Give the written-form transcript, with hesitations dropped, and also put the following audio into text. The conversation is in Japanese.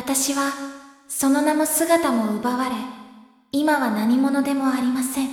私はその名も姿も奪われ、今は何者でもありません。